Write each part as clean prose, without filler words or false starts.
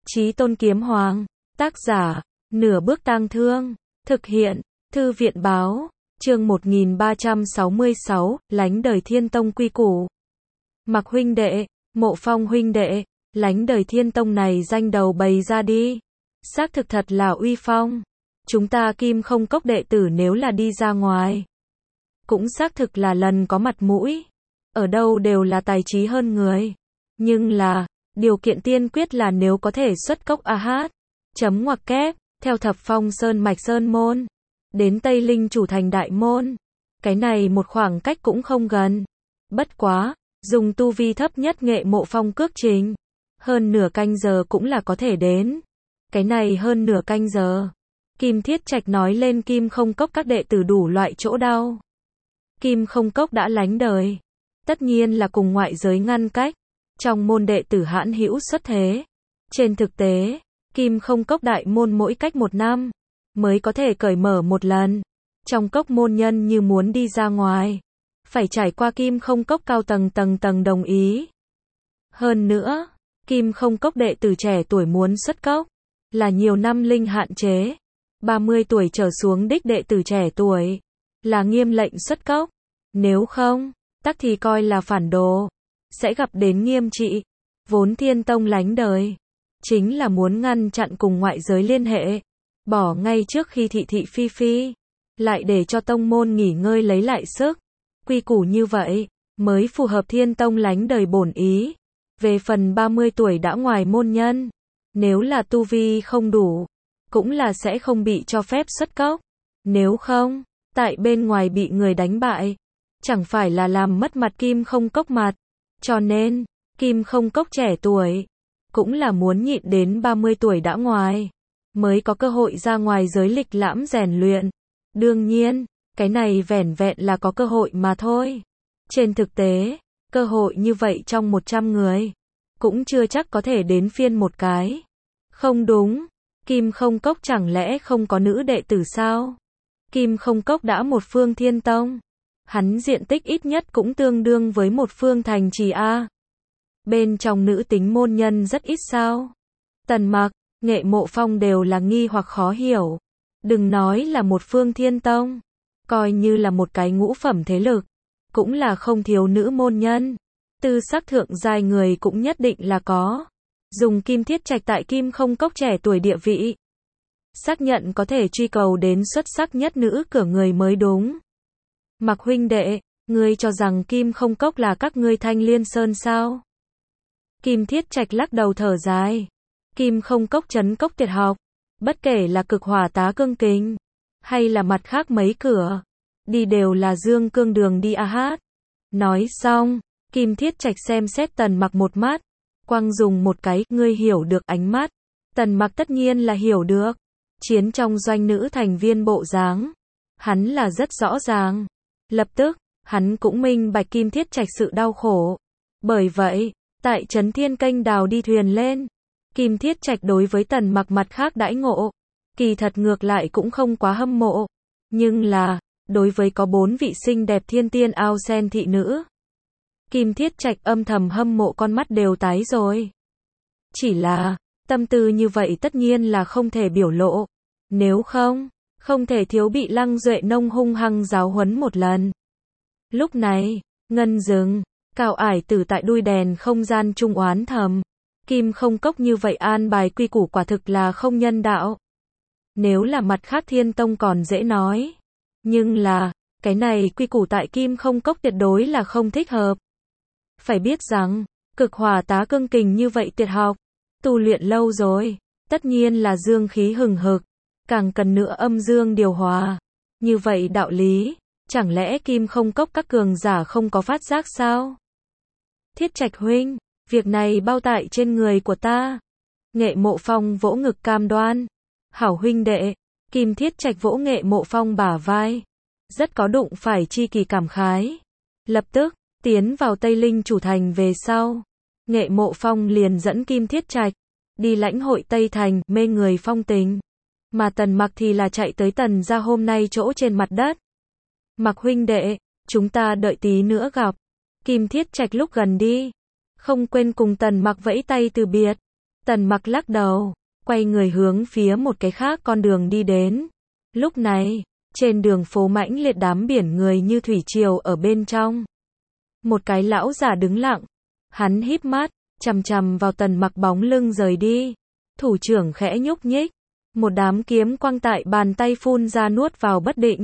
Chí Tôn Kiếm Hoàng, tác giả, Nửa Bước Tang Thương, thực hiện, Thư viện Báo, chương 1366, lánh đời Thiên Tông quy củ. Mặc huynh đệ, Mộ Phong huynh đệ, lánh đời Thiên Tông này danh đầu bày ra đi. Xác thực thật là uy phong. Chúng ta Kim Không Cốc đệ tử nếu là đi ra ngoài, cũng xác thực là lần có mặt mũi. Ở đâu đều là tài trí hơn người. Nhưng là, điều kiện tiên quyết là nếu có thể xuất cốc a hát. Chấm ngoặc kép, theo Thập Phong Sơn mạch Sơn Môn, đến Tây Linh Chủ thành Đại Môn. Cái này một khoảng cách cũng không gần. Bất quá, dùng tu vi thấp nhất Nghệ Mộ Phong cước trình, hơn nửa canh giờ cũng là có thể đến. Cái này hơn nửa canh giờ, Kim Thiết Trạch nói lên Kim Không Cốc các đệ tử đủ loại chỗ đau. Kim Không Cốc đã lánh đời, tất nhiên là cùng ngoại giới ngăn cách. Trong môn đệ tử hãn hữu xuất thế. Trên thực tế, Kim Không Cốc đại môn mỗi cách 1 năm mới có thể cởi mở một lần. Trong cốc môn nhân như muốn đi ra ngoài, phải trải qua Kim Không Cốc cao tầng đồng ý. Hơn nữa, Kim Không Cốc đệ tử trẻ tuổi muốn xuất cốc là nhiều năm linh hạn chế. 30 tuổi trở xuống đích đệ tử trẻ tuổi là nghiêm lệnh xuất cốc. Nếu không, tắc thì coi là phản đồ, sẽ gặp đến nghiêm trị. Vốn Thiên Tông lánh đời chính là muốn ngăn chặn cùng ngoại giới liên hệ, bỏ ngay trước khi thị thị phi phi, lại để cho tông môn nghỉ ngơi lấy lại sức. Quy củ như vậy mới phù hợp Thiên Tông lánh đời bổn ý. Về phần 30 tuổi đã ngoài môn nhân, nếu là tu vi không đủ, cũng là sẽ không bị cho phép xuất cốc. Nếu không, tại bên ngoài bị người đánh bại, chẳng phải là làm mất mặt Kim Không Cốc mặt. Cho nên, Kim Không Cốc trẻ tuổi cũng là muốn nhịn đến 30 tuổi đã ngoài, mới có cơ hội ra ngoài giới lịch lãm rèn luyện. Đương nhiên, cái này vẻn vẹn là có cơ hội mà thôi. Trên thực tế, cơ hội như vậy trong 100 người, cũng chưa chắc có thể đến phiên một cái. Không đúng, Kim Không Cốc chẳng lẽ không có nữ đệ tử sao? Kim Không Cốc đã một phương Thiên Tông, hắn diện tích ít nhất cũng tương đương với một phương thành trì A. Bên trong nữ tính môn nhân rất ít sao? Tần Mặc, Nghệ Mộ Phong đều là nghi hoặc khó hiểu. Đừng nói là một phương Thiên Tông, coi như là một cái ngũ phẩm thế lực, cũng là không thiếu nữ môn nhân. Tư sắc thượng giai người cũng nhất định là có. Dùng Kim Thiết Trạch tại Kim Không Cốc trẻ tuổi địa vị, xác nhận có thể truy cầu đến xuất sắc nhất nữ cửa người mới đúng. Mặc huynh đệ, ngươi cho rằng Kim Không Cốc là các ngươi Thanh Liên Sơn sao? Kim Thiết Trạch lắc đầu thở dài. Kim Không Cốc trấn cốc tuyệt học, bất kể là Cực Hỏa Tá Cương Kình, hay là mặt khác mấy cửa, đi đều là dương cương đường đi a hát. Nói xong, Kim Thiết Trạch xem xét Tần Mặc một mắt, quăng dùng một cái, ngươi hiểu được ánh mắt. Tần Mặc tất nhiên là hiểu được. Chiến trong doanh nữ thành viên bộ dáng, hắn là rất rõ ràng. Lập tức, hắn cũng minh bạch Kim Thiết Trạch sự đau khổ. Bởi vậy, tại Trấn Thiên Kênh đào đi thuyền lên, Kim Thiết Trạch đối với Tần Mặc mặt khác đãi ngộ, kỳ thật ngược lại cũng không quá hâm mộ. Nhưng là, đối với có 4 vị xinh đẹp thiên tiên ao sen thị nữ, Kim Thiết Trạch âm thầm hâm mộ con mắt đều tái rồi. Chỉ là, tâm tư như vậy tất nhiên là không thể biểu lộ. Nếu không, không thể thiếu bị Lăng Duệ Nông hung hăng giáo huấn một lần. Lúc này, ngân rừng, Cao Ải Tử tại đuôi đèn không gian trung oán thầm. Kim Không Cốc như vậy an bài quy củ quả thực là không nhân đạo. Nếu là mặt khác Thiên Tông còn dễ nói. Nhưng là, cái này quy củ tại Kim Không Cốc tuyệt đối là không thích hợp. Phải biết rằng, Cực Hỏa Tá Cương Kình như vậy tuyệt học, tu luyện lâu rồi, tất nhiên là dương khí hừng hực, càng cần nữa âm dương điều hòa. Như vậy đạo lý, chẳng lẽ Kim Không Cốc các cường giả không có phát giác sao? Thiết Trạch huynh, việc này bao tại trên người của ta. Nghệ Mộ Phong vỗ ngực cam đoan. Hảo huynh đệ. Kim Thiết Trạch vỗ Nghệ Mộ Phong bả vai, rất có đụng phải chi kỳ cảm khái. Lập tức, tiến vào Tây Linh Chủ thành về sau, Nghệ Mộ Phong liền dẫn Kim Thiết Trạch đi lãnh hội Tây Thành, mê người phong tình. Mà Tần Mặc thì là chạy tới Tần gia hôm nay chỗ trên mặt đất. Mặc huynh đệ, chúng ta đợi tí nữa gặp. Kim Thiết Trạch lúc gần đi, không quên cùng Tần Mặc vẫy tay từ biệt. Tần Mặc lắc đầu, quay người hướng phía một cái khác con đường đi đến. Lúc này, trên đường phố mãnh liệt đám biển người như thủy triều ở bên trong. Một cái lão giả đứng lặng, hắn híp mắt, chằm chằm vào Tần Mặc bóng lưng rời đi. Thủ trưởng khẽ nhúc nhích, một đám kiếm quang tại bàn tay phun ra nuốt vào bất định.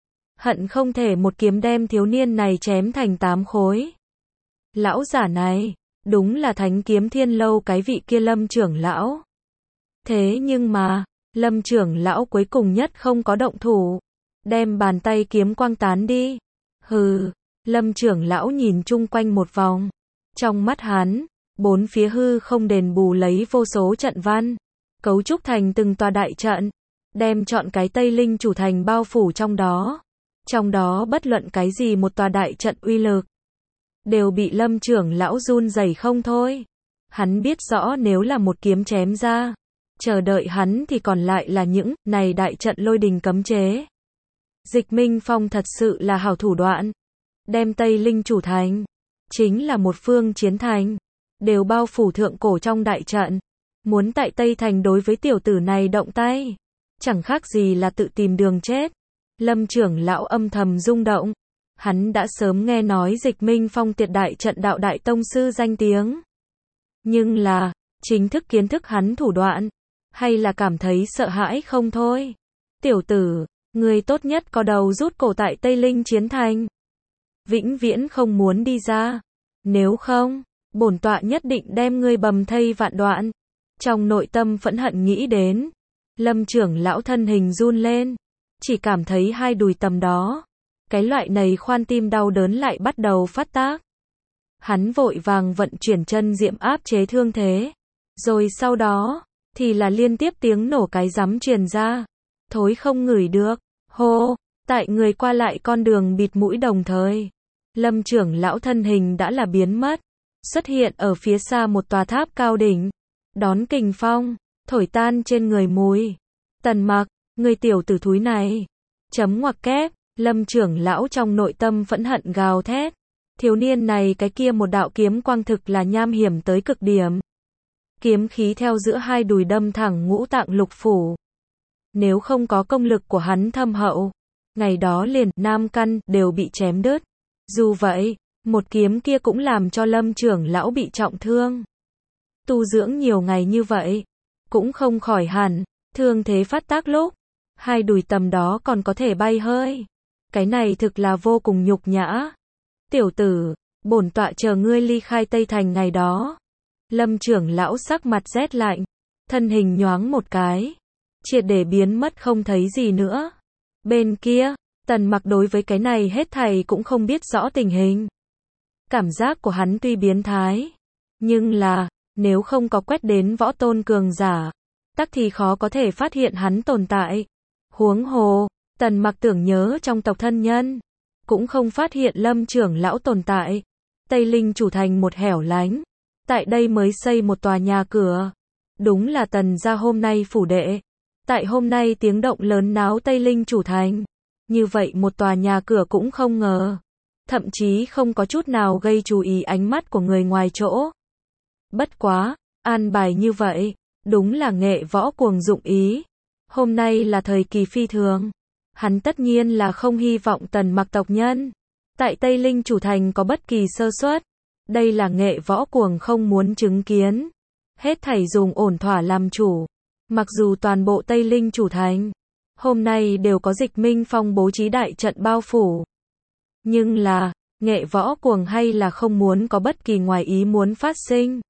Hận không thể một kiếm đem thiếu niên này chém thành 8 khối. Lão giả này, đúng là Thánh Kiếm Thiên Lâu cái vị kia Lâm trưởng lão. Thế nhưng mà, Lâm trưởng lão cuối cùng nhất không có động thủ, đem bàn tay kiếm quang tán đi. Hừ, Lâm trưởng lão nhìn chung quanh một vòng. Trong mắt hắn, bốn phía hư không đền bù lấy vô số trận văn, cấu trúc thành từng tòa đại trận, đem trọn cái Tây Linh chủ thành bao phủ trong đó. Trong đó bất luận cái gì một tòa đại trận uy lực, đều bị Lâm trưởng lão run rẩy không thôi. Hắn biết rõ nếu là một kiếm chém ra, chờ đợi hắn thì còn lại là những này đại trận lôi đình cấm chế. Dịch Minh Phong thật sự là hảo thủ đoạn, đem Tây Linh chủ thành, chính là một phương chiến thành, đều bao phủ thượng cổ trong đại trận. Muốn tại Tây Thành đối với tiểu tử này động tay, chẳng khác gì là tự tìm đường chết. Lâm trưởng lão âm thầm rung động. Hắn đã sớm nghe nói Dịch Minh Phong tuyệt đại trận đạo đại tông sư danh tiếng. Nhưng là, chính thức kiến thức hắn thủ đoạn, hay là cảm thấy sợ hãi không thôi. Tiểu tử, người tốt nhất có đầu rút cổ tại Tây Linh chiến thành. Vĩnh viễn không muốn đi ra. Nếu không, bổn tọa nhất định đem ngươi bầm thây vạn đoạn. Trong nội tâm phẫn hận nghĩ đến, Lâm trưởng lão thân hình run lên, chỉ cảm thấy hai đùi tầm đó. Cái loại này khoan tim đau đớn lại bắt đầu phát tác. Hắn vội vàng vận chuyển chân diệm áp chế thương thế. Rồi sau đó, thì là liên tiếp tiếng nổ cái rắm truyền ra. Thối không ngửi được. Hô, tại người qua lại con đường bịt mũi đồng thời. Lâm trưởng lão thân hình đã là biến mất. Xuất hiện ở phía xa một tòa tháp cao đỉnh. Đón kình phong, thổi tan trên người mùi. Tần Mặc, người tiểu tử thúi này. Chấm ngoặc kép. Lâm trưởng lão trong nội tâm phẫn hận gào thét. Thiếu niên này cái kia một đạo kiếm quang thực là nham hiểm tới cực điểm. Kiếm khí theo giữa hai đùi đâm thẳng ngũ tạng lục phủ. Nếu không có công lực của hắn thâm hậu, ngày đó liền nam căn đều bị chém đứt. Dù vậy, một kiếm kia cũng làm cho Lâm trưởng lão bị trọng thương. Tu dưỡng nhiều ngày như vậy, cũng không khỏi hẳn, thương thế phát tác lúc, hai đùi tầm đó còn có thể bay hơi. Cái này thực là vô cùng nhục nhã. Tiểu tử, bổn tọa chờ ngươi ly khai Tây Thành ngày đó. Lâm trưởng lão sắc mặt rét lạnh, thân hình nhoáng một cái, triệt để biến mất không thấy gì nữa. Bên kia, Tần Mặc đối với cái này hết thảy cũng không biết rõ tình hình. Cảm giác của hắn tuy biến thái, nhưng là, nếu không có quét đến võ tôn cường giả, tắc thì khó có thể phát hiện hắn tồn tại. Huống hồ, Tần Mặc tưởng nhớ trong tộc thân nhân, cũng không phát hiện Lâm trưởng lão tồn tại. Tây Linh chủ thành một hẻo lánh, tại đây mới xây một tòa nhà cửa. Đúng là Tần gia hôm nay phủ đệ. Tại hôm nay tiếng động lớn náo Tây Linh chủ thành. Như vậy một tòa nhà cửa cũng không ngờ. Thậm chí không có chút nào gây chú ý ánh mắt của người ngoài chỗ. Bất quá, an bài như vậy, đúng là nghệ võ cuồng dụng ý. Hôm nay là thời kỳ phi thường. Hắn tất nhiên là không hy vọng Tần Mặc tộc nhân tại Tây Linh chủ thành có bất kỳ sơ suất. Đây là nghệ võ cuồng không muốn chứng kiến. Hết thảy dùng ổn thỏa làm chủ. Mặc dù toàn bộ Tây Linh chủ thành hôm nay đều có Dịch Minh Phong bố trí đại trận bao phủ. Nhưng là, nghệ võ cuồng hay là không muốn có bất kỳ ngoài ý muốn phát sinh.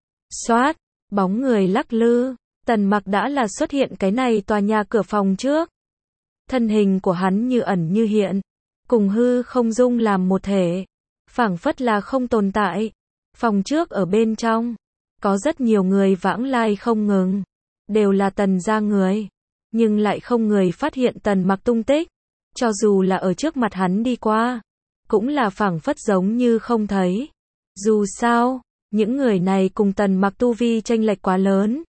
Xoát, bóng người lắc lư, Tần Mặc đã là xuất hiện cái này tòa nhà cửa phòng trước. Thân hình của hắn như ẩn như hiện, cùng hư không dung làm một thể, phảng phất là không tồn tại. Phòng trước ở bên trong, có rất nhiều người vãng lai không ngừng, đều là Tần gia người, nhưng lại không người phát hiện Tần Mặc tung tích. Cho dù là ở trước mặt hắn đi qua, cũng là phảng phất giống như không thấy. Dù sao, những người này cùng Tần Mặc tu vi chênh lệch quá lớn,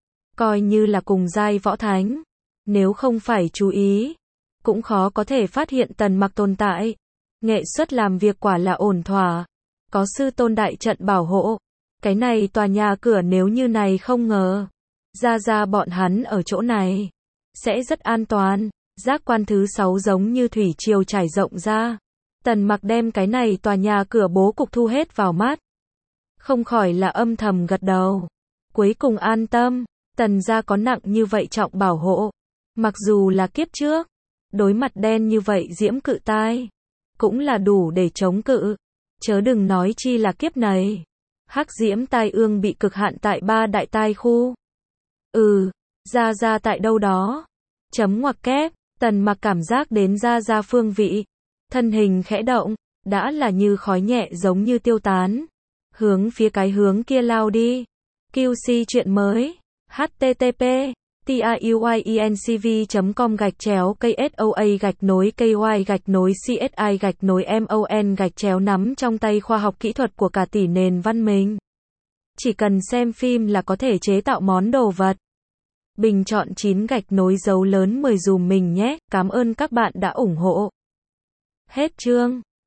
coi như là cùng giai võ thánh, nếu không phải chú ý, cũng khó có thể phát hiện Tần Mặc tồn tại. Nghệ suất làm việc quả là ổn thỏa, có sư tôn đại trận bảo hộ, Cái này tòa nhà cửa nếu như này không ngờ. Ra bọn hắn ở chỗ này. Sẽ rất an toàn. Giác quan thứ 6 giống như thủy triều trải rộng ra. Tần Mặc đem cái này tòa nhà cửa bố cục thu hết vào mắt. Không khỏi là âm thầm gật đầu. Cuối cùng an tâm. Tần gia có nặng như vậy trọng bảo hộ. Mặc dù là kiếp trước. Đối mặt đen như vậy diễm cự tai. Cũng là đủ để chống cự. Chớ đừng nói chi là kiếp này. Hắc diễm tai ương bị cực hạn tại 3 đại tai khu. Ra tại đâu đó. Chấm ngoặc kép. Tần Mặc cảm giác đến ra phương vị. Thân hình khẽ động. Đã là như khói nhẹ giống như tiêu tán. Hướng phía cái hướng kia lao đi. QC chuyện mới. http tayuinCV.com/KSOA-KY-CSI-MON nắm trong tay khoa học kỹ thuật của cả tỷ nền văn minh. Chỉ cần xem phim là có thể chế tạo món đồ vật. Bình chọn 9 dấu lớn 10 dùm mình nhé. Cảm ơn các bạn đã ủng hộ. Hết chương.